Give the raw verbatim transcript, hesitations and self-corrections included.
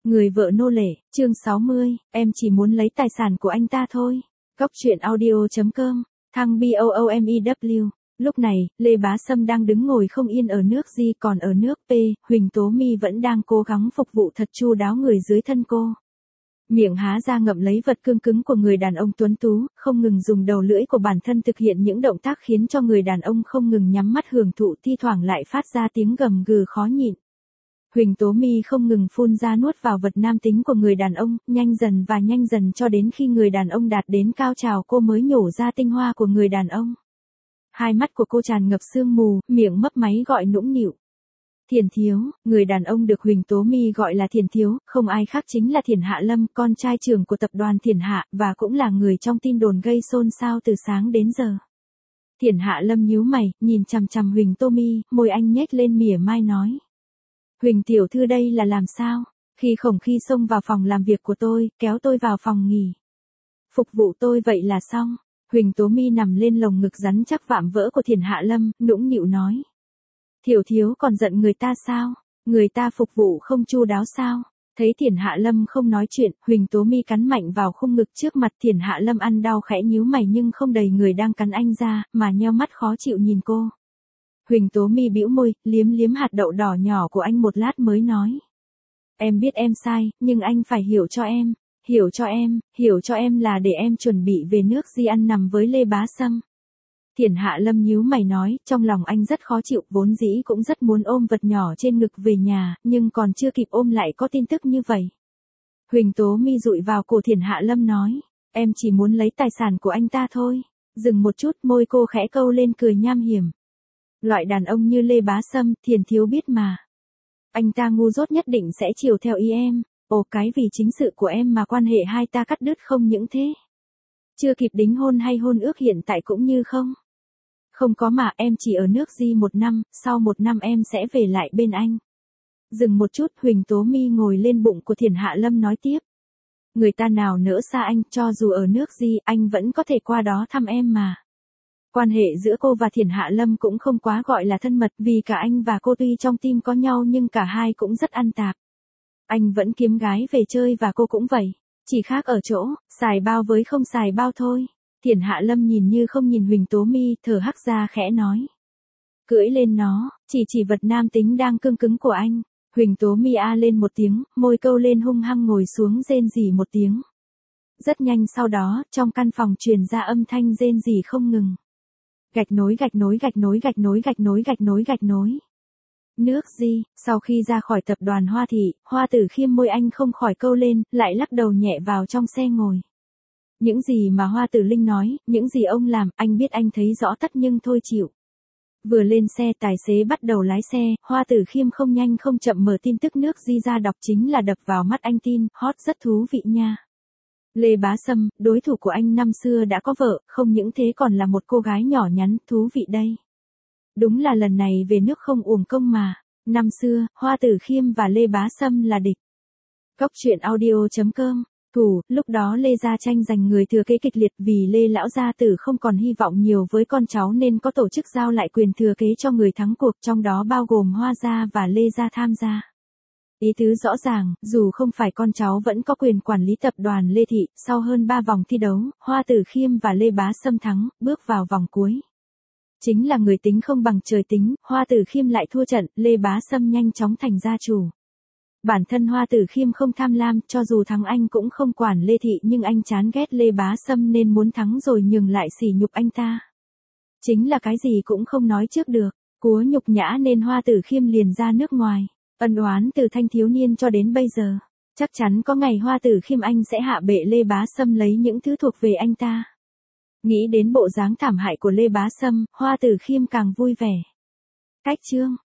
Người vợ nô lệ, chương sáu mươi, em chỉ muốn lấy tài sản của anh ta thôi. Góc truyện audio.com, thăng BOOMEW. Lúc này, Lê Bá Sâm đang đứng ngồi không yên ở nước G, còn ở nước P, Huỳnh Tố My vẫn đang cố gắng phục vụ thật chu đáo người dưới thân cô. Miệng há ra ngậm lấy vật cương cứng của người đàn ông tuấn tú, không ngừng dùng đầu lưỡi của bản thân thực hiện những động tác khiến cho người đàn ông không ngừng nhắm mắt hưởng thụ, thi thoảng lại phát ra tiếng gầm gừ khó nhịn. Huỳnh Tố My không ngừng phun ra nuốt vào vật nam tính của người đàn ông, nhanh dần và nhanh dần cho đến khi người đàn ông đạt đến cao trào cô mới nhổ ra tinh hoa của người đàn ông. Hai mắt của cô tràn ngập sương mù, miệng mấp máy gọi nũng nịu. Thiền Thiếu, người đàn ông được Huỳnh Tố My gọi là Thiền Thiếu, không ai khác chính là Thiền Hạ Lâm, con trai trưởng của tập đoàn Thiền Hạ, và cũng là người trong tin đồn gây xôn xao từ sáng đến giờ. Thiền Hạ Lâm nhíu mày, nhìn chằm chằm Huỳnh Tố My, môi anh nhếch lên mỉa mai nói. Huỳnh tiểu thư đây là làm sao? Khi khổng khi xông vào phòng làm việc của tôi, kéo tôi vào phòng nghỉ. Phục vụ tôi vậy là xong. Huỳnh Tố My nằm lên lồng ngực rắn chắc vạm vỡ của Thiền Hạ Lâm, nũng nịu nói. Thiểu thiếu còn giận người ta sao? Người ta phục vụ không chu đáo sao? Thấy Thiền Hạ Lâm không nói chuyện, Huỳnh Tố My cắn mạnh vào khung ngực trước mặt Thiền Hạ Lâm, ăn đau khẽ nhíu mày nhưng không đầy người đang cắn anh ra, mà nheo mắt khó chịu nhìn cô. Huỳnh Tố My bĩu môi, liếm liếm hạt đậu đỏ nhỏ của anh một lát mới nói. Em biết em sai, nhưng anh phải hiểu cho em. Hiểu cho em, hiểu cho em là để em chuẩn bị về nước Di ăn nằm với Lê Bá Sâm. Thiền Hạ Lâm nhíu mày nói, trong lòng anh rất khó chịu, vốn dĩ cũng rất muốn ôm vật nhỏ trên ngực về nhà, nhưng còn chưa kịp ôm lại có tin tức như vậy. Huỳnh Tố My dụi vào cổ Thiền Hạ Lâm nói, em chỉ muốn lấy tài sản của anh ta thôi. Dừng một chút, môi cô khẽ câu lên cười nham hiểm. Loại đàn ông như Lê Bá Sâm, Thiền thiếu biết mà. Anh ta ngu dốt nhất định sẽ chiều theo ý em. Ồ, cái vì chính sự của em mà quan hệ hai ta cắt đứt không những thế. Chưa kịp đính hôn hay hôn ước hiện tại cũng như không. Không có mà, em chỉ ở nước Di một năm, sau một năm em sẽ về lại bên anh. Dừng một chút, Huỳnh Tố My ngồi lên bụng của Thiền Hạ Lâm nói tiếp. Người ta nào nỡ xa anh, cho dù ở nước Di, anh vẫn có thể qua đó thăm em mà. Quan hệ giữa cô và Thiền Hạ Lâm cũng không quá gọi là thân mật, vì cả anh và cô tuy trong tim có nhau nhưng cả hai cũng rất ăn tạp. Anh vẫn kiếm gái về chơi và cô cũng vậy. Chỉ khác ở chỗ, xài bao với không xài bao thôi. Thiền Hạ Lâm nhìn như không nhìn Huỳnh Tố My, thở hắc ra khẽ nói. Cưỡi lên nó, chỉ chỉ vật nam tính đang cương cứng của anh. Huỳnh Tố My a lên một tiếng, môi câu lên hung hăng ngồi xuống rên rỉ một tiếng. Rất nhanh sau đó, trong căn phòng truyền ra âm thanh rên rỉ không ngừng. Gạch nối gạch nối gạch nối gạch nối gạch nối gạch nối gạch nối. Nước Di, sau khi ra khỏi tập đoàn Hoa Thị, Hoa Tử Khiêm môi anh không khỏi câu lên, lại lắc đầu nhẹ vào trong xe ngồi. Những gì mà Hoa Tử Linh nói, những gì ông làm, anh biết anh thấy rõ tất nhưng thôi chịu. Vừa lên xe tài xế bắt đầu lái xe, Hoa Tử Khiêm không nhanh không chậm mở tin tức nước Di ra đọc chính là đập vào mắt anh tin, hot rất thú vị nha. Lê Bá Sâm, đối thủ của anh năm xưa đã có vợ, không những thế còn là một cô gái nhỏ nhắn, thú vị đây. Đúng là lần này về nước không uổng công mà. Năm xưa, Hoa Tử Khiêm và Lê Bá Sâm là địch. Góc truyện audio.com, thủ, lúc đó Lê Gia tranh giành người thừa kế kịch liệt vì Lê Lão Gia Tử không còn hy vọng nhiều với con cháu nên có tổ chức giao lại quyền thừa kế cho người thắng cuộc, trong đó bao gồm Hoa Gia và Lê Gia tham gia. Ý tứ rõ ràng, dù không phải con cháu vẫn có quyền quản lý tập đoàn Lê Thị, sau hơn ba vòng thi đấu, Hoa Tử Khiêm và Lê Bá Sâm thắng, bước vào vòng cuối. Chính là người tính không bằng trời tính, Hoa Tử Khiêm lại thua trận, Lê Bá Sâm nhanh chóng thành gia chủ. Bản thân Hoa Tử Khiêm không tham lam, cho dù thắng anh cũng không quản Lê Thị nhưng anh chán ghét Lê Bá Sâm nên muốn thắng rồi nhường lại sỉ nhục anh ta. Chính là cái gì cũng không nói trước được, cúa nhục nhã nên Hoa Tử Khiêm liền ra nước ngoài. Ân oán từ thanh thiếu niên cho đến bây giờ. Chắc chắn có ngày Hoa Tử Khiêm anh sẽ hạ bệ Lê Bá Sâm lấy những thứ thuộc về anh ta. Nghĩ đến bộ dáng thảm hại của Lê Bá Sâm, Hoa Tử Khiêm càng vui vẻ. Cách chương